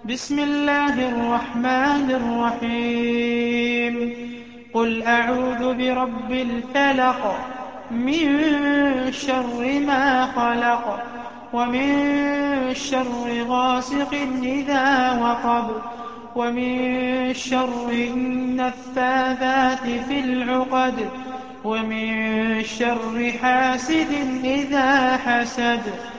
بسم الله الرحمن الرحيم قل أعوذ برب الفلق من شر ما خلق ومن شر غاسق إذا وقب ومن شر النفاثات في العقد ومن شر حاسد إذا حسد